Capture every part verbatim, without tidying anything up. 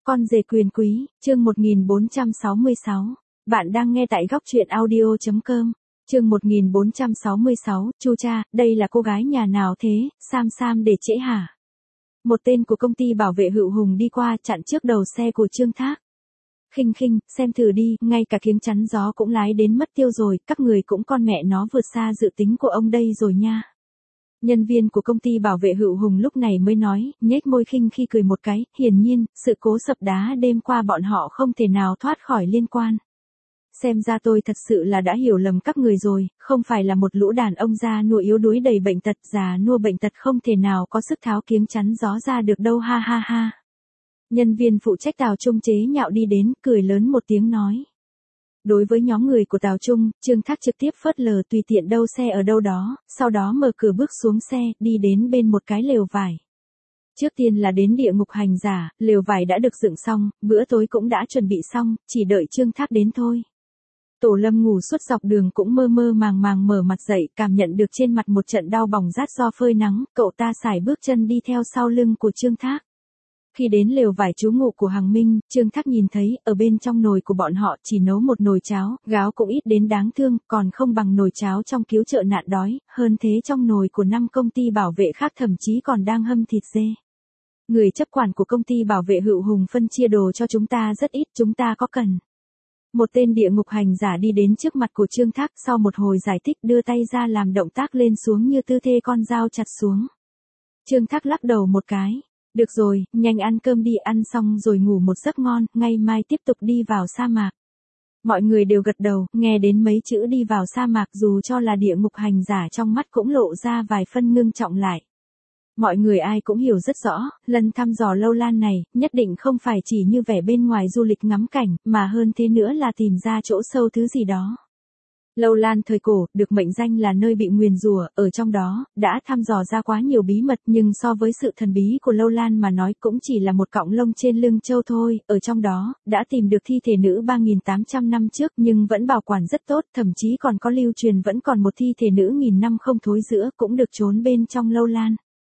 Con rể quyền quý, chương một nghìn bốn trăm sáu mươi sáu. Bạn đang nghe tại góc truyện audio chấm com. Chương một nghìn bốn trăm sáu mươi sáu, Chu cha, đây là cô gái nhà nào thế, Sam Sam để trễ hả? Một tên của công ty bảo vệ Hựu Hùng đi qua chặn trước đầu xe của Trương Thác. Khinh khinh, xem thử đi, ngay cả kiếng chắn gió cũng lái đến mất tiêu rồi, các người cũng con mẹ nó vượt xa dự tính của ông đây rồi nha. Nhân viên của công ty bảo vệ Hựu Hùng lúc này mới nói, nhếch môi khinh khi cười một cái, hiển nhiên, sự cố sập đá đêm qua bọn họ không thể nào thoát khỏi liên quan. Xem ra tôi thật sự là đã hiểu lầm các người rồi, không phải là một lũ đàn ông già nua yếu đuối đầy bệnh tật, già nua bệnh tật không thể nào có sức tháo kiếng chắn gió ra được đâu, ha ha ha. Nhân viên phụ trách Tào Trung chế nhạo đi đến, cười lớn một tiếng nói. Đối với nhóm người của Tào Trung, Trương Thác trực tiếp phớt lờ tùy tiện đâu xe ở đâu đó, sau đó mở cửa bước xuống xe, đi đến bên một cái lều vải. Trước tiên là đến địa ngục hành giả, lều vải đã được dựng xong, bữa tối cũng đã chuẩn bị xong, chỉ đợi Trương Thác đến thôi. Tổ Lâm ngủ suốt dọc đường cũng mơ mơ màng màng mở mặt dậy, cảm nhận được trên mặt một trận đau bỏng rát do phơi nắng, cậu ta sải bước chân đi theo sau lưng của Trương Thác. Khi đến lều vải trú ngụ của Hằng Minh, Trương Thác nhìn thấy, ở bên trong nồi của bọn họ chỉ nấu một nồi cháo, gáo cũng ít đến đáng thương, còn không bằng nồi cháo trong cứu trợ nạn đói, hơn thế trong nồi của năm công ty bảo vệ khác thậm chí còn đang hâm thịt dê. Người chấp quản của công ty bảo vệ Hựu Hùng phân chia đồ cho chúng ta rất ít, chúng ta có cần. Một tên địa ngục hành giả đi đến trước mặt của Trương Thác, sau một hồi giải thích đưa tay ra làm động tác lên xuống như tư thế con dao chặt xuống. Trương Thác lắc đầu một cái. Được rồi, nhanh ăn cơm đi, ăn xong rồi ngủ một giấc ngon, ngày mai tiếp tục đi vào sa mạc. Mọi người đều gật đầu, nghe đến mấy chữ đi vào sa mạc dù cho là địa ngục hành giả trong mắt cũng lộ ra vài phân ngưng trọng lại. Mọi người ai cũng hiểu rất rõ, lần thăm dò Lâu Lan này, nhất định không phải chỉ như vẻ bên ngoài du lịch ngắm cảnh, mà hơn thế nữa là tìm ra chỗ sâu thứ gì đó. Lâu Lan thời cổ, được mệnh danh là nơi bị nguyền rủa, ở trong đó, đã thăm dò ra quá nhiều bí mật, nhưng so với sự thần bí của Lâu Lan mà nói cũng chỉ là một cọng lông trên lưng trâu thôi, ở trong đó, đã tìm được thi thể nữ ba nghìn tám trăm năm trước nhưng vẫn bảo quản rất tốt, thậm chí còn có lưu truyền vẫn còn một thi thể nữ nghìn năm không thối rữa, cũng được trốn bên trong Lâu Lan.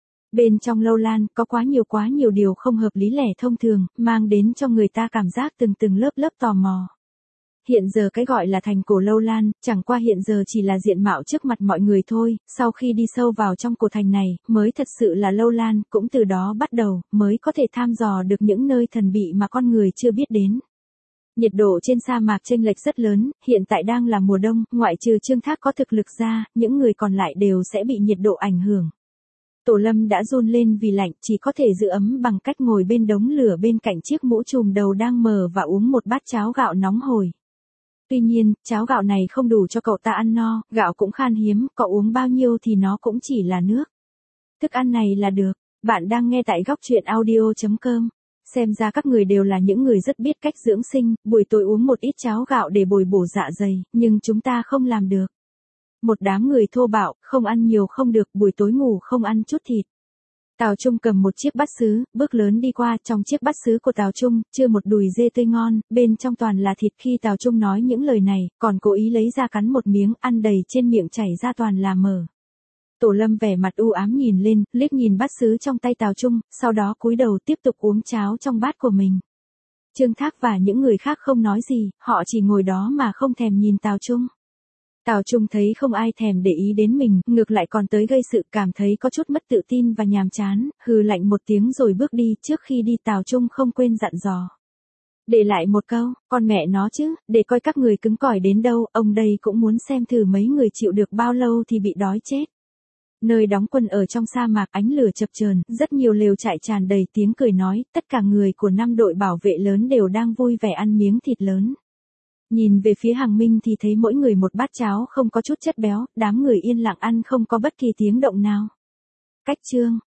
Bên trong Lâu Lan, có quá nhiều quá nhiều điều không hợp lý lẻ thông thường, mang đến cho người ta cảm giác từng từng lớp lớp tò mò. Hiện giờ cái gọi là thành cổ Lâu Lan, chẳng qua hiện giờ chỉ là diện mạo trước mặt mọi người thôi, sau khi đi sâu vào trong cổ thành này, mới thật sự là Lâu Lan, cũng từ đó bắt đầu, mới có thể thăm dò được những nơi thần bí mà con người chưa biết đến. Nhiệt độ trên sa mạc chênh lệch rất lớn, hiện tại đang là mùa đông, ngoại trừ Trương Thác có thực lực ra, những người còn lại đều sẽ bị nhiệt độ ảnh hưởng. Tổ Lâm đã run lên vì lạnh, chỉ có thể giữ ấm bằng cách ngồi bên đống lửa bên cạnh chiếc mũ trùm đầu đang mờ và uống một bát cháo gạo nóng hổi. Tuy nhiên, cháo gạo này không đủ cho cậu ta ăn no, gạo cũng khan hiếm, cậu uống bao nhiêu thì nó cũng chỉ là nước. Thức ăn này là được. Bạn đang nghe tại góc truyện audio chấm com. Xem ra các người đều là những người rất biết cách dưỡng sinh, buổi tối uống một ít cháo gạo để bồi bổ dạ dày, nhưng chúng ta không làm được. Một đám người thô bạo, không ăn nhiều không được, buổi tối ngủ không ăn chút thịt. Tào Trung cầm một chiếc bát sứ, bước lớn đi qua, trong chiếc bát sứ của Tào Trung, chưa một đùi dê tươi ngon, bên trong toàn là thịt. Khi Tào Trung nói những lời này, còn cố ý lấy ra cắn một miếng, ăn đầy trên miệng chảy ra toàn là mỡ. Tổ Lâm vẻ mặt u ám nhìn lên, liếc nhìn bát sứ trong tay Tào Trung, sau đó cúi đầu tiếp tục uống cháo trong bát của mình. Trương Thác và những người khác không nói gì, họ chỉ ngồi đó mà không thèm nhìn Tào Trung. Tào Trung thấy không ai thèm để ý đến mình, ngược lại còn tới gây sự, cảm thấy có chút mất tự tin và nhàm chán, hừ lạnh một tiếng rồi bước đi. Trước khi đi Tào Trung không quên dặn dò. Để lại một câu, con mẹ nó chứ, để coi các người cứng cỏi đến đâu, ông đây cũng muốn xem thử mấy người chịu được bao lâu thì bị đói chết. Nơi đóng quân ở trong sa mạc, ánh lửa chập chờn, rất nhiều lều trại tràn đầy tiếng cười nói, tất cả người của năm đội bảo vệ lớn đều đang vui vẻ ăn miếng thịt lớn. Nhìn về phía Hằng Minh thì thấy mỗi người một bát cháo không có chút chất béo, đám người yên lặng ăn không có bất kỳ tiếng động nào. Cách chương,